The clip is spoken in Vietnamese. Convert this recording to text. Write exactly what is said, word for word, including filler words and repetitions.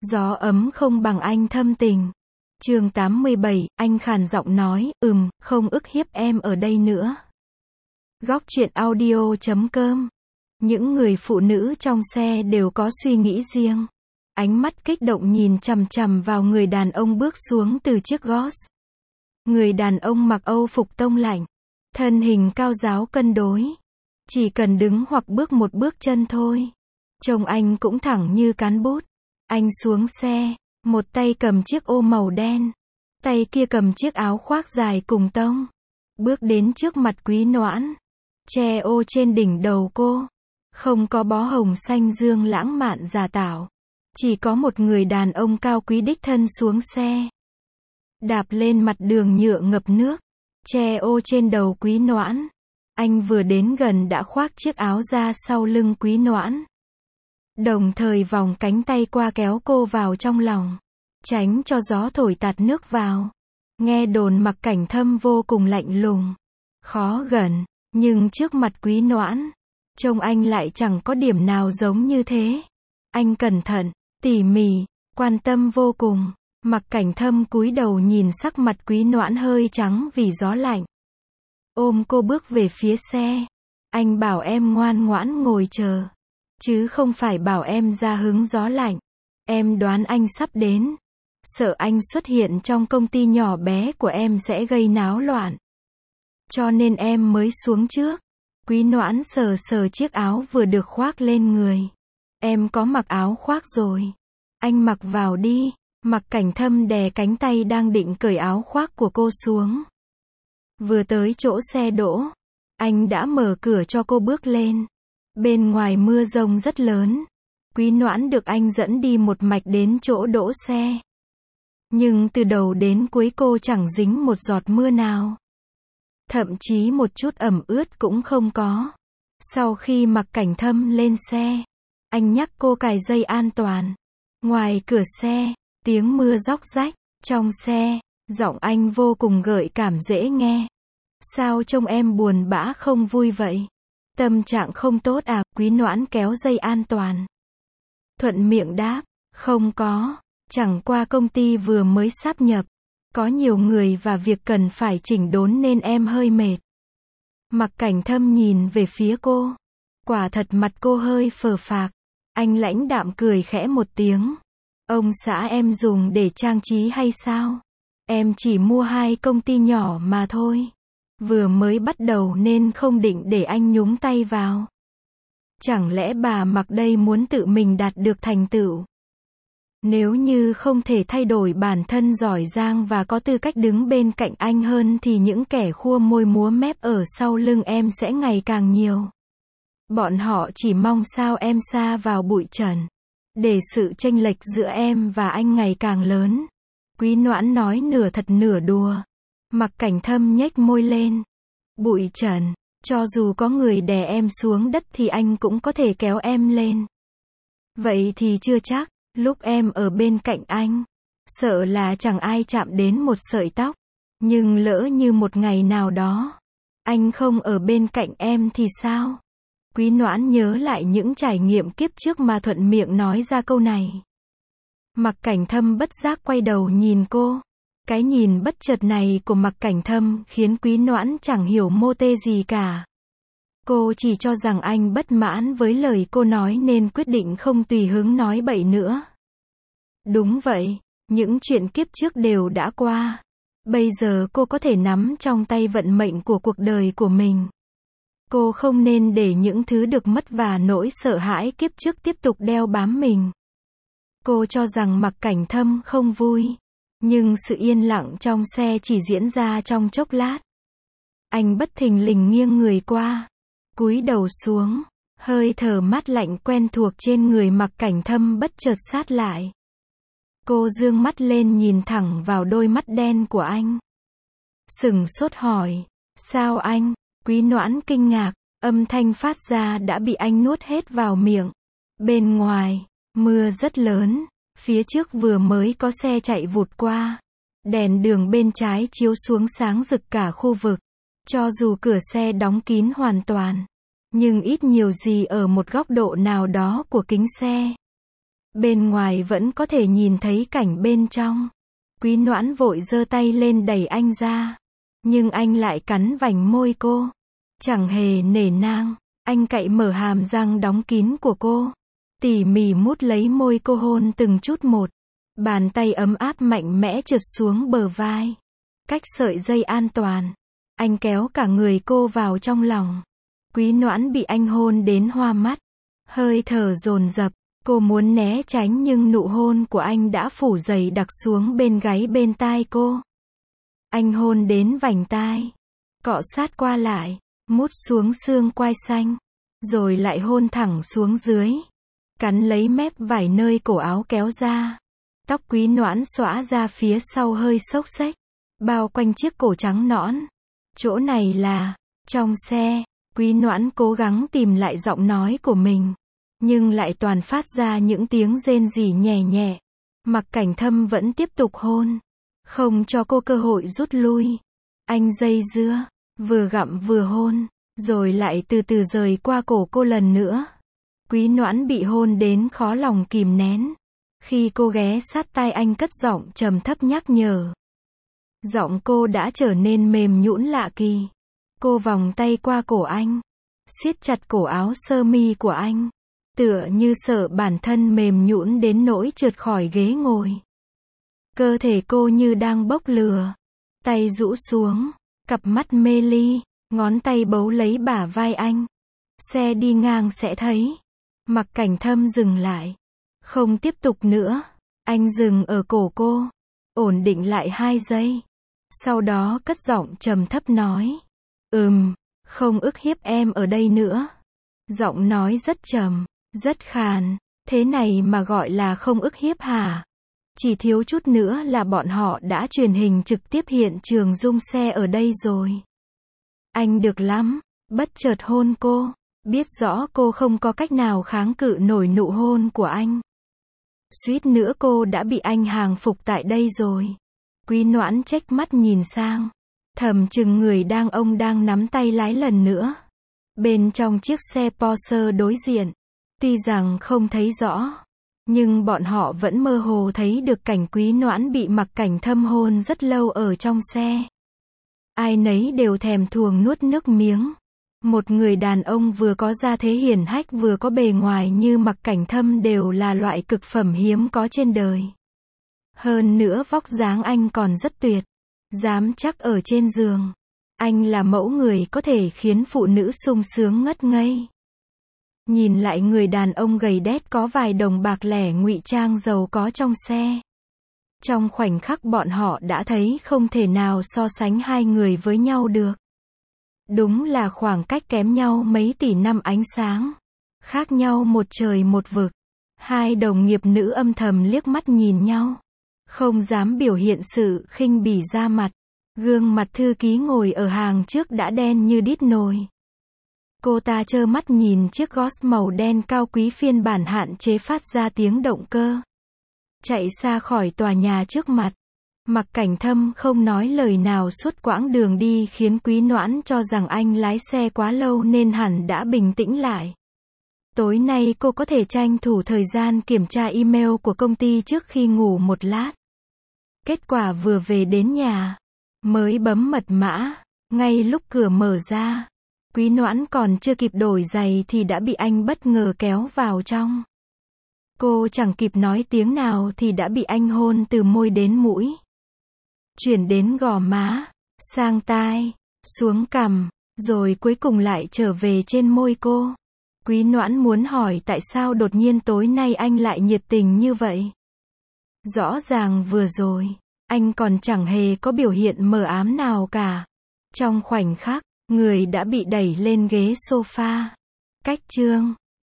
Gió ấm không bằng anh thâm tình. Chương tám mươi bảy, anh khàn giọng nói, ừm, không ức hiếp em ở đây nữa. Góc truyện audio chấm com. Những người phụ nữ trong xe đều có suy nghĩ riêng. Ánh mắt kích động nhìn chằm chằm vào người đàn ông bước xuống từ chiếc Ghost. Người đàn ông mặc Âu phục tông lạnh. Thân hình cao ráo cân đối. Chỉ cần đứng hoặc bước một bước chân thôi. Trông anh cũng thẳng như cán bút. Anh xuống xe, một tay cầm chiếc ô màu đen. Tay kia cầm chiếc áo khoác dài cùng tông. Bước đến trước mặt Quý Noãn. Che ô trên đỉnh đầu cô. Không có bó hồng xanh dương lãng mạn giả tạo. Chỉ có một người đàn ông cao quý đích thân xuống xe. Đạp lên mặt đường nhựa ngập nước. Che ô trên đầu Quý Noãn. Anh vừa đến gần đã khoác chiếc áo ra sau lưng Quý Noãn. Đồng thời vòng cánh tay qua kéo cô vào trong lòng. Tránh cho gió thổi tạt nước vào. Nghe đồn Mặc Cảnh Thâm vô cùng lạnh lùng. Khó gần. Nhưng trước mặt Quý Noãn. Trông anh lại chẳng có điểm nào giống như thế. Anh cẩn thận, tỉ mỉ, quan tâm vô cùng. Mặc Cảnh Thâm cúi đầu nhìn sắc mặt Quý Noãn hơi trắng vì gió lạnh. Ôm cô bước về phía xe. Anh bảo em ngoan ngoãn ngồi chờ. Chứ không phải bảo em ra hứng gió lạnh. Em đoán anh sắp đến. Sợ anh xuất hiện trong công ty nhỏ bé của em sẽ gây náo loạn. Cho nên em mới xuống trước. Quý Noãn sờ sờ chiếc áo vừa được khoác lên người. Em có mặc áo khoác rồi. Anh mặc vào đi. Mặc Cảnh Thâm đè cánh tay đang định cởi áo khoác của cô xuống. Vừa tới chỗ xe đỗ. Anh đã mở cửa cho cô bước lên. Bên ngoài mưa rông rất lớn. Quý Noãn được anh dẫn đi một mạch đến chỗ đỗ xe. Nhưng từ đầu đến cuối cô chẳng dính một giọt mưa nào. Thậm chí một chút ẩm ướt cũng không có. Sau khi Mặc Cảnh Thâm lên xe, anh nhắc cô cài dây an toàn. Ngoài cửa xe, tiếng mưa róc rách. Trong xe, giọng anh vô cùng gợi cảm dễ nghe. Sao trông em buồn bã không vui vậy? Tâm trạng không tốt à? Quý Noãn kéo dây an toàn. Thuận miệng đáp, không có. Chẳng qua công ty vừa mới sáp nhập. Có nhiều người và việc cần phải chỉnh đốn nên em hơi mệt. Mặc Cảnh Thâm nhìn về phía cô. Quả thật mặt cô hơi phờ phạc. Anh lãnh đạm cười khẽ một tiếng. Ông xã em dùng để trang trí hay sao? Em chỉ mua hai công ty nhỏ mà thôi. Vừa mới bắt đầu nên không định để anh nhúng tay vào. Chẳng lẽ bà Mặc đây muốn tự mình đạt được thành tựu? Nếu như không thể thay đổi bản thân giỏi giang và có tư cách đứng bên cạnh anh hơn thì những kẻ khua môi múa mép ở sau lưng em sẽ ngày càng nhiều. Bọn họ chỉ mong sao em sa vào bụi trần. Để sự chênh lệch giữa em và anh ngày càng lớn. Quý Noãn nói nửa thật nửa đùa. Mặc Cảnh Thâm nhếch môi lên. Bụi trần, cho dù có người đè em xuống đất thì anh cũng có thể kéo em lên. Vậy thì chưa chắc. Lúc em ở bên cạnh anh, sợ là chẳng ai chạm đến một sợi tóc. Nhưng lỡ như một ngày nào đó, anh không ở bên cạnh em thì sao? Quý Noãn nhớ lại những trải nghiệm kiếp trước mà thuận miệng nói ra câu này. Mặc Cảnh Thâm bất giác quay đầu nhìn cô. Cái nhìn bất chợt này của Mặc Cảnh Thâm khiến Quý Noãn chẳng hiểu mô tê gì cả. Cô chỉ cho rằng anh bất mãn với lời cô nói nên quyết định không tùy hứng nói bậy nữa. Đúng vậy, những chuyện kiếp trước đều đã qua. Bây giờ cô có thể nắm trong tay vận mệnh của cuộc đời của mình. Cô không nên để những thứ được mất và nỗi sợ hãi kiếp trước tiếp tục đeo bám mình. Cô cho rằng Mặc Cảnh Thâm không vui. Nhưng sự yên lặng trong xe chỉ diễn ra trong chốc lát. Anh bất thình lình nghiêng người qua. Cúi đầu xuống, hơi thở mát lạnh quen thuộc trên người Mặc Cảnh Thâm bất chợt sát lại. Cô dương mắt lên nhìn thẳng vào đôi mắt đen của anh. Sửng sốt hỏi, sao anh? Quý Noãn kinh ngạc, âm thanh phát ra đã bị anh nuốt hết vào miệng. Bên ngoài, mưa rất lớn, phía trước vừa mới có xe chạy vụt qua. Đèn đường bên trái chiếu xuống sáng rực cả khu vực. Cho dù cửa xe đóng kín hoàn toàn, nhưng ít nhiều gì ở một góc độ nào đó của kính xe. Bên ngoài vẫn có thể nhìn thấy cảnh bên trong. Quý Noãn vội giơ tay lên đẩy anh ra. Nhưng anh lại cắn vành môi cô. Chẳng hề nể nang. Anh cạy mở hàm răng đóng kín của cô. Tỉ mỉ mút lấy môi cô hôn từng chút một. Bàn tay ấm áp mạnh mẽ trượt xuống bờ vai. Cách sợi dây an toàn. Anh kéo cả người cô vào trong lòng. Quý Noãn bị anh hôn đến hoa mắt. Hơi thở dồn dập. Cô muốn né tránh nhưng nụ hôn của anh đã phủ dày đặc xuống bên gáy bên tai cô. Anh hôn đến vành tai. Cọ sát qua lại. Mút xuống xương quai xanh. Rồi lại hôn thẳng xuống dưới. Cắn lấy mép vải nơi cổ áo kéo ra. Tóc Quý Noãn xõa ra phía sau hơi xốc xếch. Bao quanh chiếc cổ trắng nõn. Chỗ này là, trong xe. Quý Noãn cố gắng tìm lại giọng nói của mình. Nhưng lại toàn phát ra những tiếng rên rỉ nhẹ nhẹ. Mặc Cảnh Thâm vẫn tiếp tục hôn. Không cho cô cơ hội rút lui. Anh dây dưa. Vừa gặm vừa hôn. Rồi lại từ từ rời qua cổ cô lần nữa. Quý Noãn bị hôn đến khó lòng kìm nén. Khi cô ghé sát tai anh cất giọng trầm thấp nhắc nhở. Giọng cô đã trở nên mềm nhũn lạ kỳ. Cô vòng tay qua cổ anh. Siết chặt cổ áo sơ mi của anh. Tựa như sợ bản thân mềm nhũn đến nỗi trượt khỏi ghế ngồi. Cơ thể cô như đang bốc lửa. Tay rũ xuống. Cặp mắt mê ly. Ngón tay bấu lấy bả vai anh. Xe đi ngang sẽ thấy. Mặc Cảnh Thâm dừng lại. Không tiếp tục nữa. Anh dừng ở cổ cô. Ổn định lại hai giây. Sau đó cất giọng trầm thấp nói. Ừm, không ức hiếp em ở đây nữa. Giọng nói rất trầm, rất khàn. Thế này mà gọi là không ức hiếp hả? Chỉ thiếu chút nữa là bọn họ đã truyền hình trực tiếp hiện trường rung xe ở đây rồi. Anh được lắm. Bất chợt hôn cô. Biết rõ cô không có cách nào kháng cự nổi nụ hôn của anh. Suýt nữa cô đã bị anh hàng phục tại đây rồi. Quý Noãn chếch mắt nhìn sang. Thầm chừng người đang ông đang nắm tay lái lần nữa. Bên trong chiếc xe Porsche đối diện. Tuy rằng không thấy rõ. Nhưng bọn họ vẫn mơ hồ thấy được cảnh Quý Noãn bị Mặc Cảnh Thâm hôn rất lâu ở trong xe. Ai nấy đều thèm thuồng nuốt nước miếng. Một người đàn ông vừa có gia thế hiển hách vừa có bề ngoài như Mặc Cảnh Thâm đều là loại cực phẩm hiếm có trên đời. Hơn nữa vóc dáng anh còn rất tuyệt. Dám chắc ở trên giường. Anh là mẫu người có thể khiến phụ nữ sung sướng ngất ngây. Nhìn lại người đàn ông gầy đét có vài đồng bạc lẻ ngụy trang giàu có trong xe. Trong khoảnh khắc bọn họ đã thấy không thể nào so sánh hai người với nhau được. Đúng là khoảng cách kém nhau mấy tỷ năm ánh sáng. Khác nhau một trời một vực. Hai đồng nghiệp nữ âm thầm liếc mắt nhìn nhau. Không dám biểu hiện sự khinh bỉ ra mặt. Gương mặt thư ký ngồi ở hàng trước đã đen như đít nồi. Cô ta trơ mắt nhìn chiếc Golf màu đen cao quý phiên bản hạn chế phát ra tiếng động cơ. Chạy xa khỏi tòa nhà trước mặt. Mặc Cảnh Thâm không nói lời nào suốt quãng đường đi khiến Quý Noãn cho rằng anh lái xe quá lâu nên hẳn đã bình tĩnh lại. Tối nay cô có thể tranh thủ thời gian kiểm tra email của công ty trước khi ngủ một lát. Kết quả vừa về đến nhà, mới bấm mật mã, ngay lúc cửa mở ra, Quý Noãn còn chưa kịp đổi giày thì đã bị anh bất ngờ kéo vào trong. Cô chẳng kịp nói tiếng nào thì đã bị anh hôn từ môi đến mũi. Chuyển đến gò má, sang tai, xuống cằm, rồi cuối cùng lại trở về trên môi cô. Quý Noãn muốn hỏi tại sao đột nhiên tối nay anh lại nhiệt tình như vậy. Rõ ràng vừa rồi, anh còn chẳng hề có biểu hiện mờ ám nào cả. Trong khoảnh khắc, người đã bị đẩy lên ghế sofa. Cách chương